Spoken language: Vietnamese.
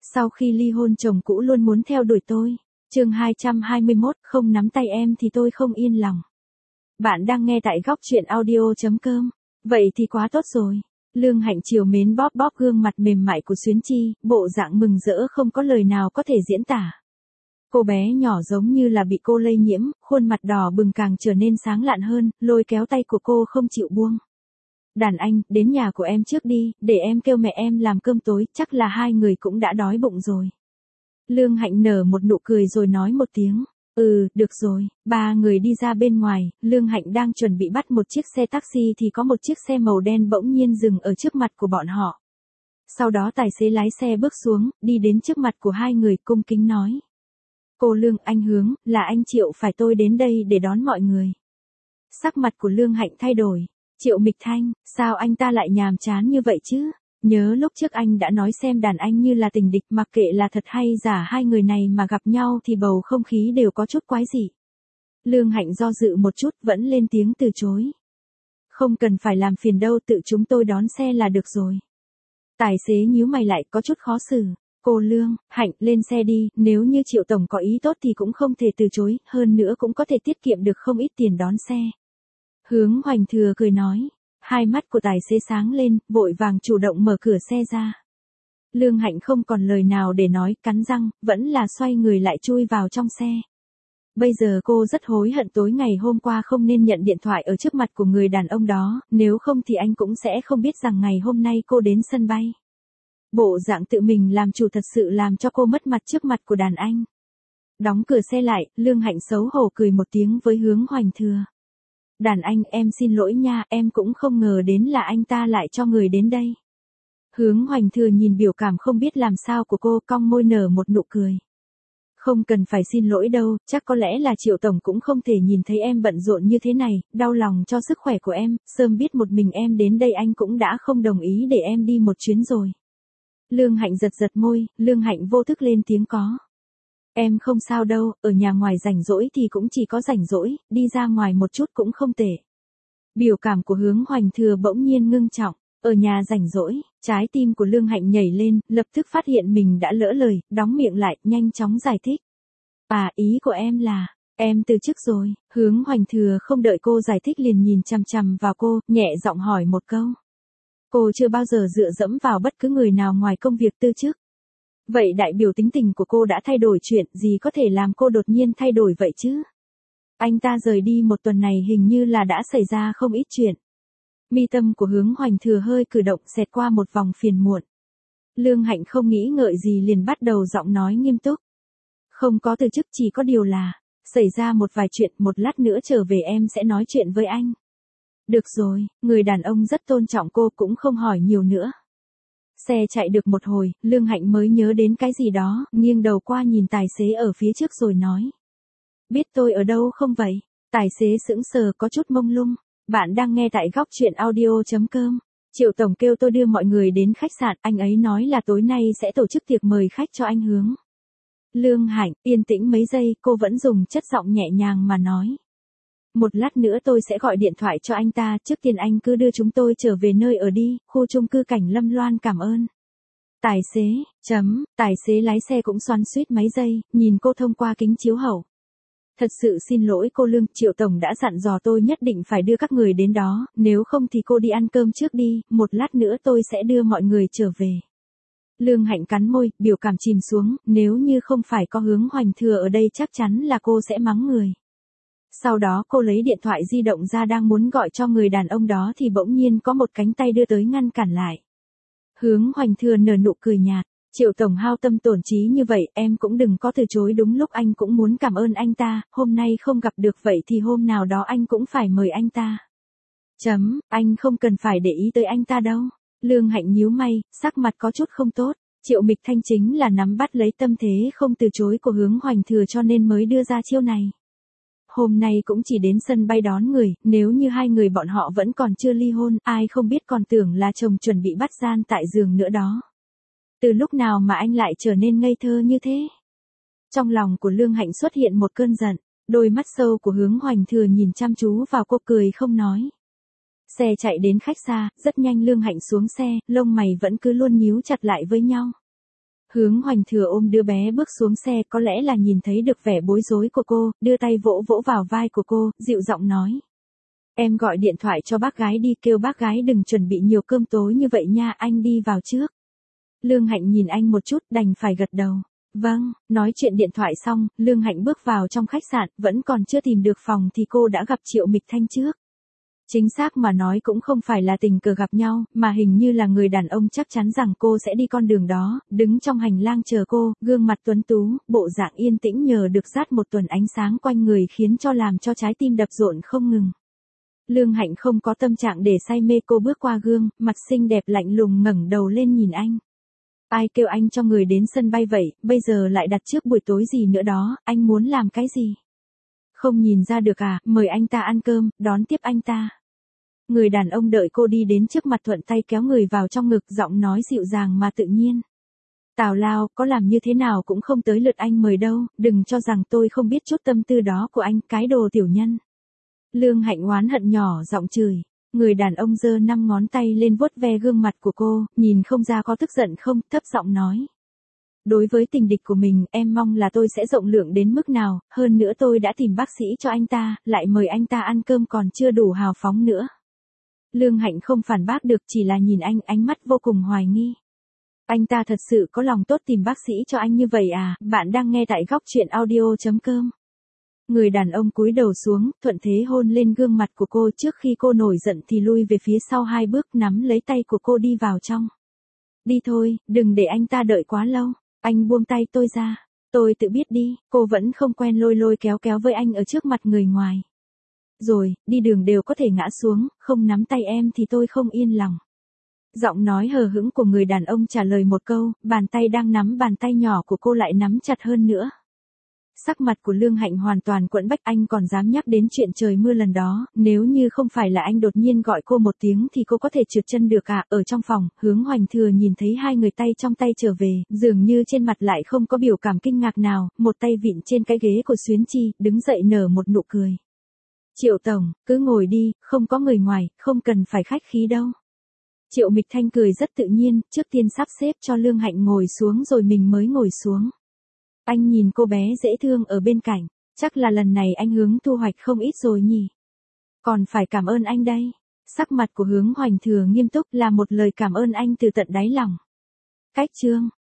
Sau khi ly hôn chồng cũ luôn muốn theo đuổi tôi. Chương 221, không nắm tay em thì tôi không yên lòng. Bạn đang nghe tại góc truyện audio.com. Vậy thì quá tốt rồi. Lương Hạnh chiều mến bóp bóp gương mặt mềm mại của Xuyến Chi, bộ dạng mừng rỡ không có lời nào có thể diễn tả. Cô bé nhỏ giống như là bị cô lây nhiễm, khuôn mặt đỏ bừng càng trở nên sáng lạn hơn, lôi kéo tay của cô không chịu buông. Đàn anh, đến nhà của em trước đi, để em kêu mẹ em làm cơm tối, chắc là hai người cũng đã đói bụng rồi. Lương Hạnh nở một nụ cười rồi nói một tiếng. Được rồi. Ba người đi ra bên ngoài, Lương Hạnh đang chuẩn bị bắt một chiếc xe taxi thì có một chiếc xe màu đen bỗng nhiên dừng ở trước mặt của bọn họ. Sau đó tài xế lái xe bước xuống, đi đến trước mặt của hai người cung kính nói. Cô Lương, anh Hướng, là anh Triệu phải tôi đến đây để đón mọi người. Sắc mặt của Lương Hạnh thay đổi. Triệu Mịch Thanh, sao anh ta lại nhàm chán như vậy chứ? Nhớ lúc trước anh đã nói xem đàn anh như là tình địch, mặc kệ là thật hay giả hai người này mà gặp nhau thì bầu không khí đều có chút quái dị. Lương Hạnh do dự một chút vẫn lên tiếng từ chối. Không cần phải làm phiền đâu, tự chúng tôi đón xe là được rồi. Tài xế nhíu mày lại có chút khó xử. Cô Lương, Hạnh lên xe đi, nếu như Triệu Tổng có ý tốt thì cũng không thể từ chối, hơn nữa cũng có thể tiết kiệm được không ít tiền đón xe. Hướng Hoành Thừa cười nói. Hai mắt của tài xế sáng lên, vội vàng chủ động mở cửa xe ra. Lương Hạnh không còn lời nào để nói, cắn răng, vẫn là xoay người lại chui vào trong xe. Bây giờ cô rất hối hận tối ngày hôm qua không nên nhận điện thoại ở trước mặt của người đàn ông đó, nếu không thì anh cũng sẽ không biết rằng ngày hôm nay cô đến sân bay. Bộ dạng tự mình làm chủ thật sự làm cho cô mất mặt trước mặt của đàn anh. Đóng cửa xe lại, Lương Hạnh xấu hổ cười một tiếng với Hướng Hoành Thừa. Đàn anh, em xin lỗi nha, em cũng không ngờ đến là anh ta lại cho người đến đây. Hướng Hoành Thừa nhìn biểu cảm không biết làm sao của cô, cong môi nở một nụ cười. Không cần phải xin lỗi đâu, chắc có lẽ là Triệu Tổng cũng không thể nhìn thấy em bận rộn như thế này, đau lòng cho sức khỏe của em, sớm biết một mình em đến đây anh cũng đã không đồng ý để em đi một chuyến rồi. Lương Hạnh giật giật môi, Lương Hạnh vô thức lên tiếng có. Em không sao đâu, ở nhà ngoài rảnh rỗi thì cũng chỉ có rảnh rỗi, đi ra ngoài một chút cũng không tệ. Biểu cảm của Hướng Hoành Thừa bỗng nhiên ngưng trọng, ở nhà rảnh rỗi, trái tim của Lương Hạnh nhảy lên, lập tức phát hiện mình đã lỡ lời, đóng miệng lại, nhanh chóng giải thích. Ý của em là, em từ chức rồi. Hướng Hoành Thừa không đợi cô giải thích liền nhìn chằm chằm vào cô, nhẹ giọng hỏi một câu. Cô chưa bao giờ dựa dẫm vào bất cứ người nào ngoài công việc từ chức. Vậy đại biểu tính tình của cô đã thay đổi, chuyện gì có thể làm cô đột nhiên thay đổi vậy chứ? Anh ta rời đi một tuần này hình như là đã xảy ra không ít chuyện. Mi tâm của Hướng Hoành Thừa hơi cử động, xẹt qua một vòng phiền muộn. Lương Hạnh không nghĩ ngợi gì liền bắt đầu giọng nói nghiêm túc. Không có từ chức, chỉ có điều là xảy ra một vài chuyện, một lát nữa trở về em sẽ nói chuyện với anh. Được rồi, người đàn ông rất tôn trọng cô cũng không hỏi nhiều nữa. Xe chạy được một hồi, Lương Hạnh mới nhớ đến cái gì đó, nghiêng đầu qua nhìn tài xế ở phía trước rồi nói. Biết tôi ở đâu không vậy? Tài xế sững sờ có chút mông lung. Bạn đang nghe tại góc truyện audio.com. Triệu Tổng kêu tôi đưa mọi người đến khách sạn, anh ấy nói là tối nay sẽ tổ chức tiệc mời khách cho anh Hướng. Lương Hạnh, yên tĩnh mấy giây, cô vẫn dùng chất giọng nhẹ nhàng mà nói. Một lát nữa tôi sẽ gọi điện thoại cho anh ta, trước tiên anh cứ đưa chúng tôi trở về nơi ở đi, khu chung cư Cảnh Lâm Loan, cảm ơn. Tài xế lái xe cũng xoắn xuýt mấy giây, nhìn cô thông qua kính chiếu hậu. Thật sự xin lỗi cô Lương, Triệu Tổng đã dặn dò tôi nhất định phải đưa các người đến đó, nếu không thì cô đi ăn cơm trước đi, một lát nữa tôi sẽ đưa mọi người trở về. Lương Hạnh cắn môi, biểu cảm chìm xuống, nếu như không phải có Hướng Hoành Thừa ở đây chắc chắn là cô sẽ mắng người. Sau đó cô lấy điện thoại di động ra đang muốn gọi cho người đàn ông đó thì bỗng nhiên có một cánh tay đưa tới ngăn cản lại. Hướng Hoành Thừa nở nụ cười nhạt. Triệu Tổng hao tâm tổn trí như vậy, em cũng đừng có từ chối, đúng lúc anh cũng muốn cảm ơn anh ta, hôm nay không gặp được vậy thì hôm nào đó anh cũng phải mời anh ta. Anh không cần phải để ý tới anh ta đâu. Lương Hạnh nhíu mày, sắc mặt có chút không tốt. Triệu Mịch Thanh chính là nắm bắt lấy tâm thế không từ chối của Hướng Hoành Thừa cho nên mới đưa ra chiêu này. Hôm nay cũng chỉ đến sân bay đón người, nếu như hai người bọn họ vẫn còn chưa ly hôn, ai không biết còn tưởng là chồng chuẩn bị bắt gian tại giường nữa đó. Từ lúc nào mà anh lại trở nên ngây thơ như thế? Trong lòng của Lương Hạnh xuất hiện một cơn giận, đôi mắt sâu của Hướng Hoành Thừa nhìn chăm chú vào cô cười không nói. Xe chạy đến khách xa, rất nhanh Lương Hạnh xuống xe, lông mày vẫn cứ luôn nhíu chặt lại với nhau. Hướng Hoành Thừa ôm đứa bé bước xuống xe, có lẽ là nhìn thấy được vẻ bối rối của cô, đưa tay vỗ vỗ vào vai của cô, dịu giọng nói. Em gọi điện thoại cho bác gái đi, kêu bác gái đừng chuẩn bị nhiều cơm tối như vậy nha, anh đi vào trước. Lương Hạnh nhìn anh một chút, đành phải gật đầu. Vâng, nói chuyện điện thoại xong, Lương Hạnh bước vào trong khách sạn, vẫn còn chưa tìm được phòng thì cô đã gặp Triệu Mịch Thanh trước. Chính xác mà nói cũng không phải là tình cờ gặp nhau, mà hình như là người đàn ông chắc chắn rằng cô sẽ đi con đường đó, đứng trong hành lang chờ cô, gương mặt tuấn tú, bộ dạng yên tĩnh nhờ được dát một tuần ánh sáng quanh người khiến cho làm cho trái tim đập rộn không ngừng. Lương Hạnh không có tâm trạng để say mê, cô bước qua gương, mặt xinh đẹp lạnh lùng ngẩng đầu lên nhìn anh. Ai kêu anh cho người đến sân bay vậy, bây giờ lại đặt trước buổi tối gì nữa đó, anh muốn làm cái gì? Không nhìn ra được à, mời anh ta ăn cơm, đón tiếp anh ta. Người đàn ông đợi cô đi đến trước mặt thuận tay kéo người vào trong ngực, giọng nói dịu dàng mà tự nhiên. Tào lao, có làm như thế nào cũng không tới lượt anh mời đâu, đừng cho rằng tôi không biết chút tâm tư đó của anh, cái đồ tiểu nhân. Lương Hạnh oán hận nhỏ giọng chửi. Người đàn ông giơ 5 ngón tay lên vuốt ve gương mặt của cô, nhìn không ra có tức giận không, thấp giọng nói. Đối với tình địch của mình, em mong là tôi sẽ rộng lượng đến mức nào, hơn nữa tôi đã tìm bác sĩ cho anh ta, lại mời anh ta ăn cơm còn chưa đủ hào phóng nữa. Lương Hạnh không phản bác được, chỉ là nhìn anh, ánh mắt vô cùng hoài nghi. Anh ta thật sự có lòng tốt tìm bác sĩ cho anh như vậy à? Bạn đang nghe tại góc truyện audio.com. Người đàn ông cúi đầu xuống, thuận thế hôn lên gương mặt của cô, trước khi cô nổi giận thì lui về phía sau 2 bước, nắm lấy tay của cô đi vào trong. Đi thôi, đừng để anh ta đợi quá lâu. Anh buông tay tôi ra. Tôi tự biết đi, cô vẫn không quen lôi lôi kéo kéo với anh ở trước mặt người ngoài. Rồi, đi đường đều có thể ngã xuống, không nắm tay em thì tôi không yên lòng. Giọng nói hờ hững của người đàn ông trả lời một câu, bàn tay đang nắm bàn tay nhỏ của cô lại nắm chặt hơn nữa. Sắc mặt của Lương Hạnh hoàn toàn quẫn bách, anh còn dám nhắc đến chuyện trời mưa lần đó, nếu như không phải là anh đột nhiên gọi cô một tiếng thì cô có thể trượt chân được à? Ở trong phòng, Hướng Hoành Thừa nhìn thấy hai người tay trong tay trở về, dường như trên mặt lại không có biểu cảm kinh ngạc nào, một tay vịn trên cái ghế của Xuyến Chi, đứng dậy nở một nụ cười. Triệu tổng, cứ ngồi đi, không có người ngoài, không cần phải khách khí đâu. Triệu Mịch Thanh cười rất tự nhiên, trước tiên sắp xếp cho Lương Hạnh ngồi xuống rồi mình mới ngồi xuống. Anh nhìn cô bé dễ thương ở bên cạnh, chắc là lần này anh Hướng thu hoạch không ít rồi nhỉ. Còn phải cảm ơn anh đây. Sắc mặt của Hướng Hoành Thừa nghiêm túc, là một lời cảm ơn anh từ tận đáy lòng. Cách chương